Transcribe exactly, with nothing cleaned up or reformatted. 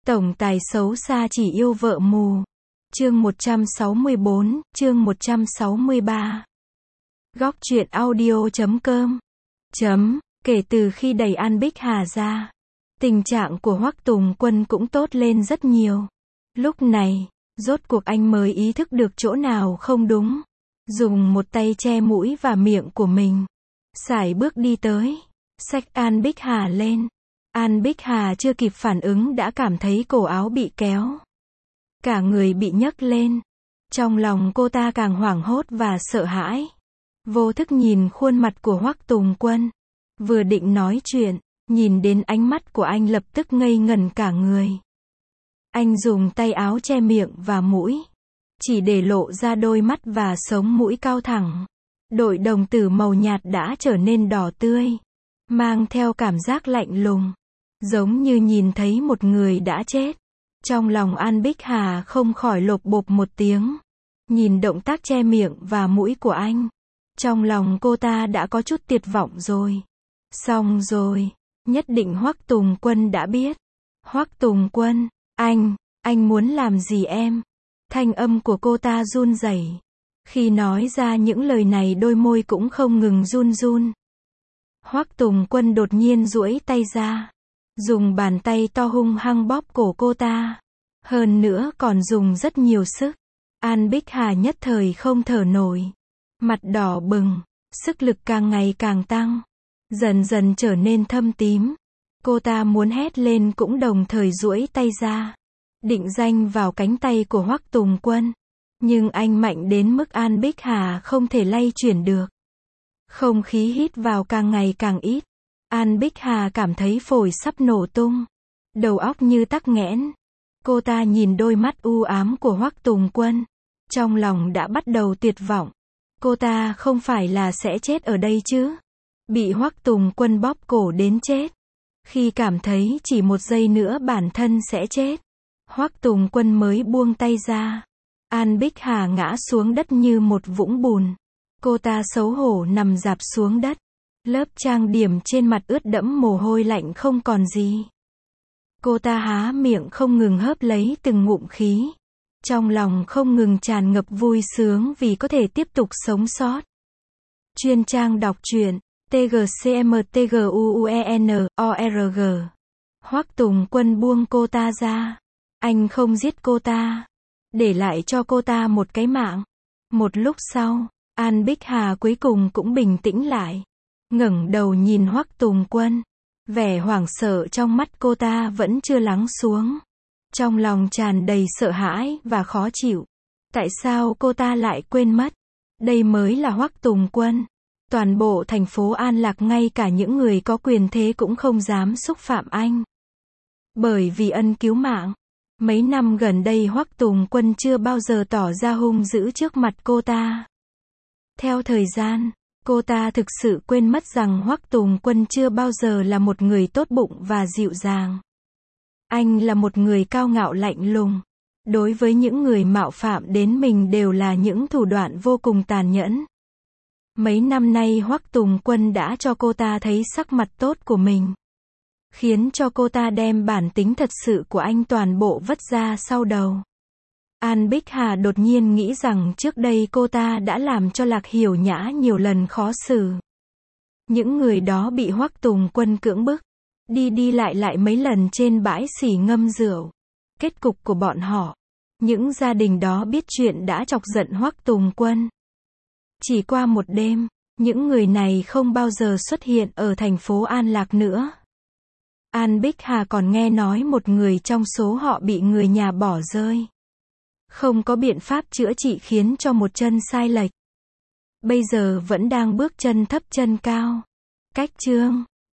Tổng tài xấu xa chỉ yêu vợ mù. Chương một trăm sáu mươi bốn, chương một trăm sáu mươi ba. Góc truyện audio chấm com. Chấm, kể từ khi đẩy An Bích Hà ra, tình trạng của Hoắc Tùng Quân cũng tốt lên rất nhiều. Lúc này, rốt cuộc anh mới ý thức được chỗ nào không đúng. Dùng một tay che mũi và miệng của mình. Sải bước đi tới, xách An Bích Hà lên. An Bích Hà chưa kịp phản ứng đã cảm thấy cổ áo bị kéo. Cả người bị nhấc lên. Trong lòng cô ta càng hoảng hốt và sợ hãi. Vô thức nhìn khuôn mặt của Hoắc Tùng Quân. Vừa định nói chuyện, nhìn đến ánh mắt của anh lập tức ngây ngẩn cả người. Anh dùng tay áo che miệng và mũi, chỉ để lộ ra đôi mắt và sống mũi cao thẳng. Đội đồng tử màu nhạt đã trở nên đỏ tươi, mang theo cảm giác lạnh lùng, giống như nhìn thấy một người đã chết. Trong lòng An Bích Hà không khỏi lộp bộp một tiếng. Nhìn động tác che miệng và mũi của anh, trong lòng cô ta đã có chút tuyệt vọng rồi. Xong rồi, nhất định Hoắc Tùng Quân đã biết. Hoắc Tùng Quân, anh, anh muốn làm gì em? Thanh âm của cô ta run rẩy. Khi nói ra những lời này đôi môi cũng không ngừng run run. Hoắc Tùng Quân đột nhiên duỗi tay ra, dùng bàn tay to hung hăng bóp cổ cô ta. Hơn nữa còn dùng rất nhiều sức. An Bích Hà nhất thời không thở nổi. Mặt đỏ bừng, sức lực càng ngày càng tăng. Dần dần trở nên thâm tím. Cô ta muốn hét lên cũng đồng thời duỗi tay ra, định danh vào cánh tay của Hoắc Tùng Quân. Nhưng anh mạnh đến mức An Bích Hà không thể lay chuyển được. Không khí hít vào càng ngày càng ít. An Bích Hà cảm thấy phổi sắp nổ tung. Đầu óc như tắc nghẽn. Cô ta nhìn đôi mắt u ám của Hoắc Tùng Quân. Trong lòng đã bắt đầu tuyệt vọng. Cô ta không phải là sẽ chết ở đây chứ? Bị Hoắc Tùng Quân bóp cổ đến chết. Khi cảm thấy chỉ một giây nữa bản thân sẽ chết, Hoắc Tùng Quân mới buông tay ra. An Bích Hà ngã xuống đất như một vũng bùn. Cô ta xấu hổ nằm rạp xuống đất. Lớp trang điểm trên mặt ướt đẫm mồ hôi lạnh không còn gì. Cô ta há miệng không ngừng hớp lấy từng ngụm khí. Trong lòng không ngừng tràn ngập vui sướng vì có thể tiếp tục sống sót. Chuyên trang đọc truyện T G C M T G U U E N O R G. Hoắc Tùng Quân buông cô ta ra. Anh không giết cô ta, để lại cho cô ta một cái mạng. Một lúc sau, An Bích Hà cuối cùng cũng bình tĩnh lại. Ngẩng đầu nhìn Hoắc Tùng Quân. Vẻ hoảng sợ trong mắt cô ta vẫn chưa lắng xuống. Trong lòng tràn đầy sợ hãi và khó chịu. Tại sao cô ta lại quên mất? Đây mới là Hoắc Tùng Quân. Toàn bộ thành phố An Lạc ngay cả những người có quyền thế cũng không dám xúc phạm anh. Bởi vì ân cứu mạng. Mấy năm gần đây Hoắc Tùng Quân chưa bao giờ tỏ ra hung dữ trước mặt cô ta. Theo thời gian, cô ta thực sự quên mất rằng Hoắc Tùng Quân chưa bao giờ là một người tốt bụng và dịu dàng. Anh là một người cao ngạo lạnh lùng. Đối với những người mạo phạm đến mình đều là những thủ đoạn vô cùng tàn nhẫn. Mấy năm nay Hoắc Tùng Quân đã cho cô ta thấy sắc mặt tốt của mình. Khiến cho cô ta đem bản tính thật sự của anh toàn bộ vứt ra sau đầu. An Bích Hà đột nhiên nghĩ rằng trước đây cô ta đã làm cho Lạc Hiểu Nhã nhiều lần khó xử. Những người đó bị Hoắc Tùng Quân cưỡng bức. Đi đi lại lại mấy lần trên bãi xỉ ngâm rượu. Kết cục của bọn họ. Những gia đình đó biết chuyện đã chọc giận Hoắc Tùng Quân. Chỉ qua một đêm, những người này không bao giờ xuất hiện ở thành phố An Lạc nữa. An Bích Hà còn nghe nói một người trong số họ bị người nhà bỏ rơi. Không có biện pháp chữa trị khiến cho một chân sai lệch. Bây giờ vẫn đang bước chân thấp chân cao. Cách chương